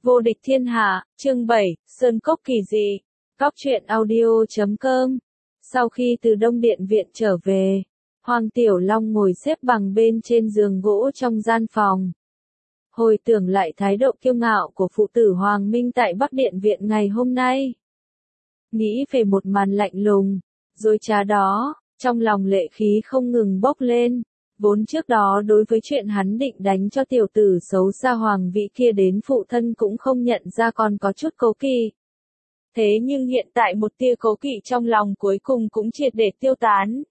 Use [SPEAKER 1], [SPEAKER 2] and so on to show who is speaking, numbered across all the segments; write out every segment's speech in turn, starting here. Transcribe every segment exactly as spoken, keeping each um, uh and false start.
[SPEAKER 1] Vô địch thiên hạ, chương bảy, Sơn Cốc kỳ dị. Góc truyện audio chấm com. Sau khi từ Đông Điện Viện trở về, Hoàng Tiểu Long ngồi xếp bằng bên trên giường gỗ trong gian phòng. Hồi tưởng lại thái độ kiêu ngạo của phụ tử Hoàng Minh tại Bắc Điện Viện ngày hôm nay. Nghĩ về một màn lạnh lùng, dối trá đó, trong lòng lệ khí không ngừng bốc lên. Vốn trước đó đối với chuyện hắn định đánh cho tiểu tử xấu xa Hoàng Vĩ kia đến phụ thân cũng không nhận ra còn có chút cố kỵ. Thế nhưng hiện tại một tia cố kỵ trong lòng cuối cùng cũng triệt để tiêu tán.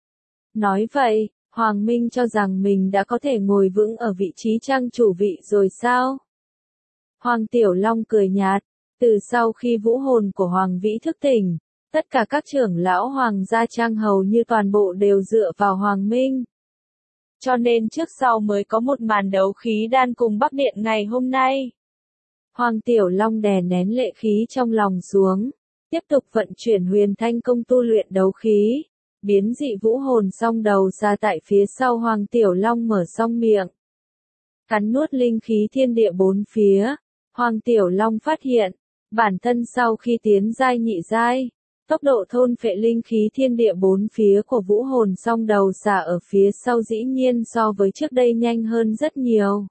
[SPEAKER 1] Nói vậy, Hoàng Minh cho rằng mình đã có thể ngồi vững ở vị trí trang chủ vị rồi sao? Hoàng Tiểu Long cười nhạt, từ sau khi vũ hồn của Hoàng Vĩ thức tỉnh, tất cả các trưởng lão Hoàng gia trang hầu như toàn bộ đều dựa vào Hoàng Minh. Cho nên trước sau mới có một màn đấu khí đan cùng Bắc Điện ngày hôm nay. Hoàng Tiểu Long đè nén lệ khí trong lòng xuống, tiếp tục vận chuyển huyền thanh công tu luyện đấu khí, biến dị vũ hồn song đầu ra tại phía sau Hoàng Tiểu Long mở song miệng. Cắn nuốt linh khí thiên địa bốn phía, Hoàng Tiểu Long phát hiện, bản thân sau khi tiến giai nhị giai, tốc độ thôn phệ linh khí thiên địa bốn phía của vũ hồn song đầu xà ở phía sau dĩ nhiên so với trước đây nhanh hơn rất nhiều.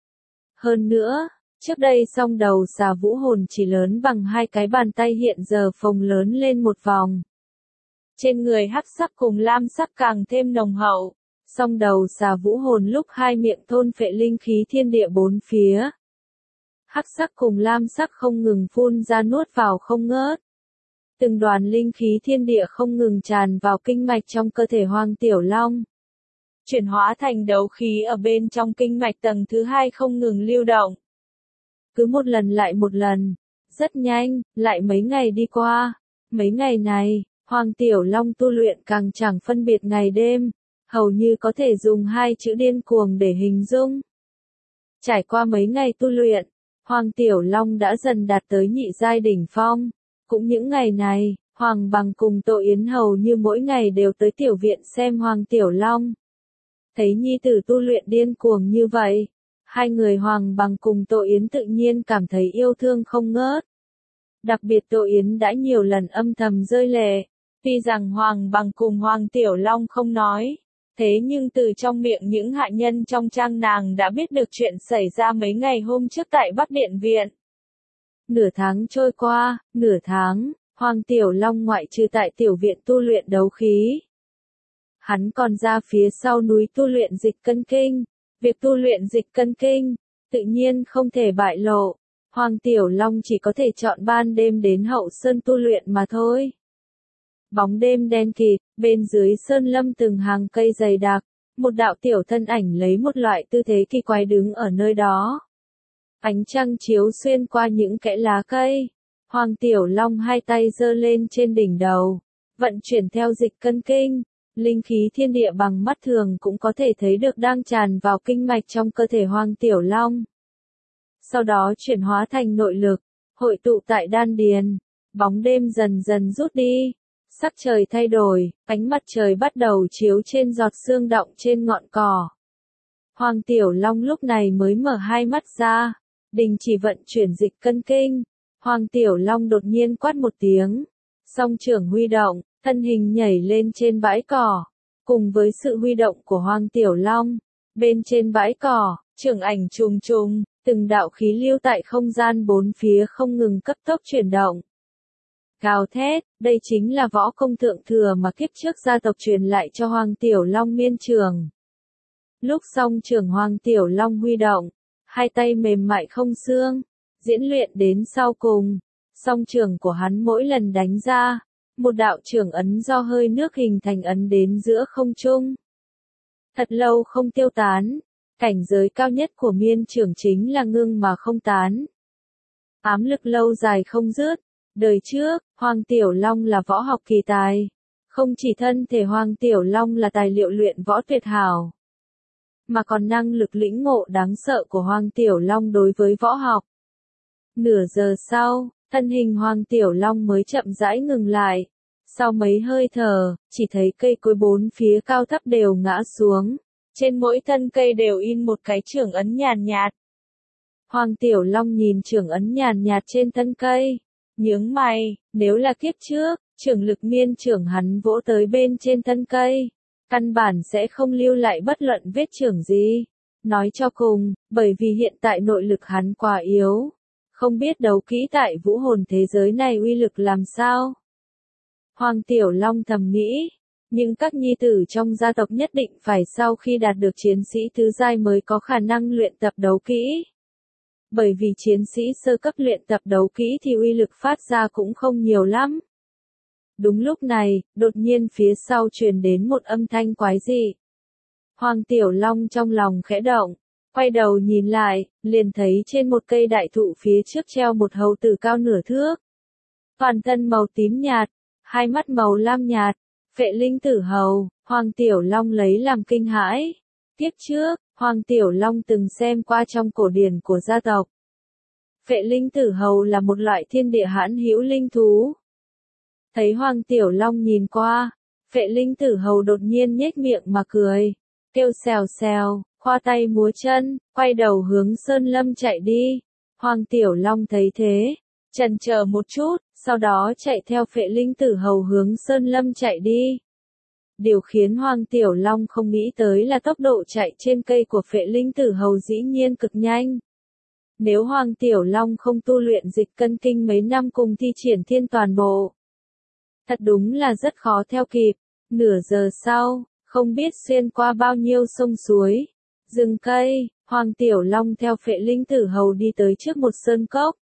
[SPEAKER 1] Hơn nữa, trước đây song đầu xà vũ hồn chỉ lớn bằng hai cái bàn tay hiện giờ phồng lớn lên một vòng. Trên người hắc sắc cùng lam sắc càng thêm nồng hậu, song đầu xà vũ hồn lúc hai miệng thôn phệ linh khí thiên địa bốn phía. Hắc sắc cùng lam sắc không ngừng phun ra nuốt vào không ngớt. Từng đoàn linh khí thiên địa không ngừng tràn vào kinh mạch trong cơ thể Hoàng Tiểu Long. Chuyển hóa thành đấu khí ở bên trong kinh mạch tầng thứ hai không ngừng lưu động. Cứ một lần lại một lần, rất nhanh, lại mấy ngày đi qua. Mấy ngày này, Hoàng Tiểu Long tu luyện càng chẳng phân biệt ngày đêm, hầu như có thể dùng hai chữ điên cuồng để hình dung. Trải qua mấy ngày tu luyện, Hoàng Tiểu Long đã dần đạt tới nhị giai đỉnh phong. Cũng những ngày này, Hoàng Bằng cùng Tô Yến hầu như mỗi ngày đều tới tiểu viện xem Hoàng Tiểu Long. Thấy nhi tử tu luyện điên cuồng như vậy, hai người Hoàng Bằng cùng Tô Yến tự nhiên cảm thấy yêu thương không ngớt. Đặc biệt Tô Yến đã nhiều lần âm thầm rơi lệ, tuy rằng Hoàng Bằng cùng Hoàng Tiểu Long không nói, thế nhưng từ trong miệng những hạ nhân trong trang nàng đã biết được chuyện xảy ra mấy ngày hôm trước tại Bắc Điện Viện. Nửa tháng trôi qua, nửa tháng, Hoàng Tiểu Long ngoại trừ tại tiểu viện tu luyện đấu khí. Hắn còn ra phía sau núi tu luyện dịch cân kinh. Việc tu luyện dịch cân kinh, tự nhiên không thể bại lộ. Hoàng Tiểu Long chỉ có thể chọn ban đêm đến hậu sơn tu luyện mà thôi. Bóng đêm đen kịt, bên dưới sơn lâm từng hàng cây dày đặc, một đạo tiểu thân ảnh lấy một loại tư thế kỳ quái đứng ở nơi đó. Ánh trăng chiếu xuyên qua những kẽ lá cây. Hoàng Tiểu Long hai tay giơ lên trên đỉnh đầu, vận chuyển theo dịch cân kinh. Linh khí thiên địa bằng mắt thường cũng có thể thấy được đang tràn vào kinh mạch trong cơ thể Hoàng Tiểu Long. Sau đó chuyển hóa thành nội lực, hội tụ tại đan điền. Bóng đêm dần dần rút đi. Sắc trời thay đổi, ánh mặt trời bắt đầu chiếu trên giọt sương đọng trên ngọn cỏ. Hoàng Tiểu Long lúc này mới mở hai mắt ra. Đình chỉ vận chuyển dịch cân kinh. Hoàng Tiểu Long đột nhiên quát một tiếng. Song trưởng huy động, thân hình nhảy lên trên bãi cỏ. Cùng với sự huy động của Hoàng Tiểu Long, bên trên bãi cỏ, trưởng ảnh trùng trùng, từng đạo khí lưu tại không gian bốn phía không ngừng cấp tốc chuyển động. Gào thét, đây chính là võ công thượng thừa mà kiếp trước gia tộc truyền lại cho Hoàng Tiểu Long miên trường. Lúc song trưởng Hoàng Tiểu Long huy động, hai tay mềm mại không xương, diễn luyện đến sau cùng, song trưởng của hắn mỗi lần đánh ra, một đạo trưởng ấn do hơi nước hình thành ấn đến giữa không trung. Thật lâu không tiêu tán, cảnh giới cao nhất của miên trưởng chính là ngưng mà không tán. Ám lực lâu dài không dứt, đời trước, Hoàng Tiểu Long là võ học kỳ tài. Không chỉ thân thể Hoàng Tiểu Long là tài liệu luyện võ tuyệt hảo, mà còn năng lực lĩnh ngộ đáng sợ của Hoàng Tiểu Long đối với võ học. Nửa giờ sau, thân hình Hoàng Tiểu Long mới chậm rãi ngừng lại. Sau mấy hơi thở, chỉ thấy cây cối bốn phía cao thấp đều ngã xuống. Trên mỗi thân cây đều in một cái trưởng ấn nhàn nhạt. Hoàng Tiểu Long nhìn trưởng ấn nhàn nhạt trên thân cây, nhướng mày, nếu là kiếp trước, trưởng lực miên trưởng hắn vỗ tới bên trên thân cây, căn bản sẽ không lưu lại bất luận vết trưởng gì. Nói cho cùng, bởi vì hiện tại nội lực hắn quá yếu, không biết đấu kỹ tại vũ hồn thế giới này uy lực làm sao. Hoàng Tiểu Long thầm nghĩ, nhưng các nhi tử trong gia tộc nhất định phải sau khi đạt được chiến sĩ tứ giai mới có khả năng luyện tập đấu kỹ. Bởi vì chiến sĩ sơ cấp luyện tập đấu kỹ thì uy lực phát ra cũng không nhiều lắm. Đúng lúc này, đột nhiên phía sau truyền đến một âm thanh quái dị. Hoàng Tiểu Long trong lòng khẽ động, quay đầu nhìn lại, liền thấy trên một cây đại thụ phía trước treo một hầu tử cao nửa thước. Toàn thân màu tím nhạt, hai mắt màu lam nhạt, Phệ Linh Tử Hầu. Hoàng Tiểu Long lấy làm kinh hãi. Tiếp trước, Hoàng Tiểu Long từng xem qua trong cổ điển của gia tộc. Phệ Linh Tử Hầu là một loại thiên địa hãn hữu linh thú. Thấy Hoàng Tiểu Long nhìn qua, Phệ Linh Tử Hầu đột nhiên nhếch miệng mà cười, kêu xèo xèo, khoa tay múa chân, quay đầu hướng Sơn Lâm chạy đi. Hoàng Tiểu Long thấy thế, chần chờ một chút, sau đó chạy theo Phệ Linh Tử Hầu hướng Sơn Lâm chạy đi. Điều khiến Hoàng Tiểu Long không nghĩ tới là tốc độ chạy trên cây của Phệ Linh Tử Hầu dĩ nhiên cực nhanh. Nếu Hoàng Tiểu Long không tu luyện dịch cân kinh mấy năm cùng thi triển thiên toàn bộ, thật đúng là rất khó theo kịp. Nửa giờ sau, không biết xuyên qua bao nhiêu sông suối, rừng cây, Hoàng Tiểu Long theo Phệ Linh Tử Hầu đi tới trước một sơn cốc.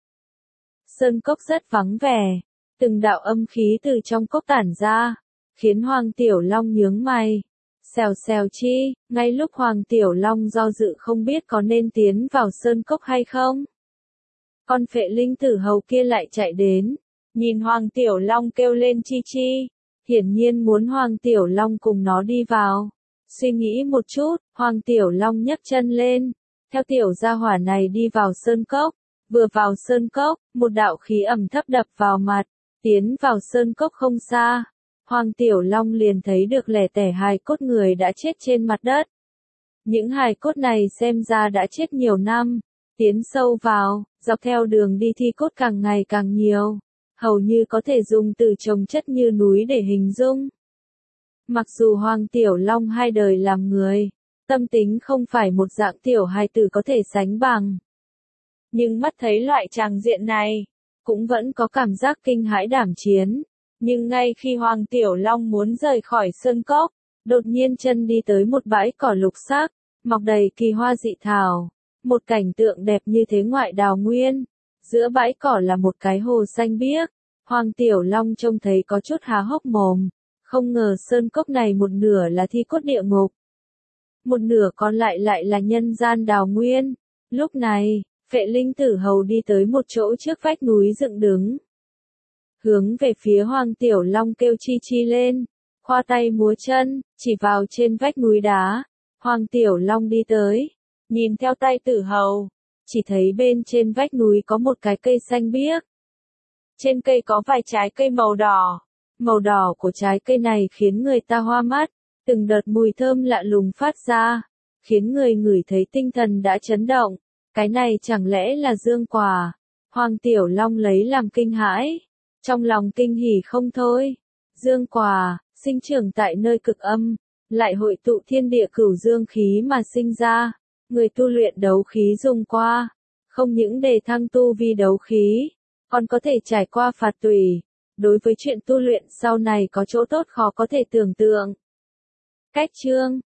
[SPEAKER 1] Sơn cốc rất vắng vẻ, từng đạo âm khí từ trong cốc tản ra, khiến Hoàng Tiểu Long nhướng mày. Xèo xèo chi, ngay lúc Hoàng Tiểu Long do dự không biết có nên tiến vào sơn cốc hay không, con Phệ Linh Tử Hầu kia lại chạy đến, nhìn Hoàng Tiểu Long kêu lên chi chi, hiển nhiên muốn Hoàng Tiểu Long cùng nó đi vào. Suy nghĩ một chút, Hoàng Tiểu Long nhấc chân lên, theo tiểu gia hỏa này đi vào sơn cốc. Vừa vào sơn cốc, một đạo khí ẩm thấp đập vào mặt, tiến vào sơn cốc không xa. Hoàng Tiểu Long liền thấy được lẻ tẻ hài cốt người đã chết trên mặt đất. Những hài cốt này xem ra đã chết nhiều năm, tiến sâu vào, dọc theo đường đi thi cốt càng ngày càng nhiều, hầu như có thể dùng từ chồng chất như núi để hình dung. Mặc dù Hoàng Tiểu Long hai đời làm người, tâm tính không phải một dạng tiểu hài tử có thể sánh bằng. Nhưng mắt thấy loại tràng diện này, cũng vẫn có cảm giác kinh hãi đảm chiến. Nhưng ngay khi Hoàng Tiểu Long muốn rời khỏi sơn cốc, đột nhiên chân đi tới một bãi cỏ lục sắc, mọc đầy kỳ hoa dị thảo. Một cảnh tượng đẹp như thế ngoại đào nguyên. Giữa bãi cỏ là một cái hồ xanh biếc. Hoàng Tiểu Long trông thấy có chút há hốc mồm. Không ngờ sơn cốc này một nửa là thi cốt địa ngục, một nửa còn lại lại là nhân gian đào nguyên. Lúc này, Phệ Linh Tử Hầu đi tới một chỗ trước vách núi dựng đứng. Hướng về phía Hoàng Tiểu Long kêu chi chi lên, khoa tay múa chân, chỉ vào trên vách núi đá. Hoàng Tiểu Long đi tới, nhìn theo tay Tử Hầu, chỉ thấy bên trên vách núi có một cái cây xanh biếc. Trên cây có vài trái cây màu đỏ. Màu đỏ của trái cây này khiến người ta hoa mắt, từng đợt mùi thơm lạ lùng phát ra, khiến người ngửi thấy tinh thần đã chấn động. Cái này chẳng lẽ là dương quả? Hoàng Tiểu Long lấy làm kinh hãi, trong lòng kinh hỉ không thôi. Dương quả, sinh trưởng tại nơi cực âm, lại hội tụ thiên địa cửu dương khí mà sinh ra, người tu luyện đấu khí dùng qua, không những đề thăng tu vi đấu khí, còn có thể trải qua phạt tùy. Đối với chuyện tu luyện sau này có chỗ tốt khó có thể tưởng tượng. Cách chương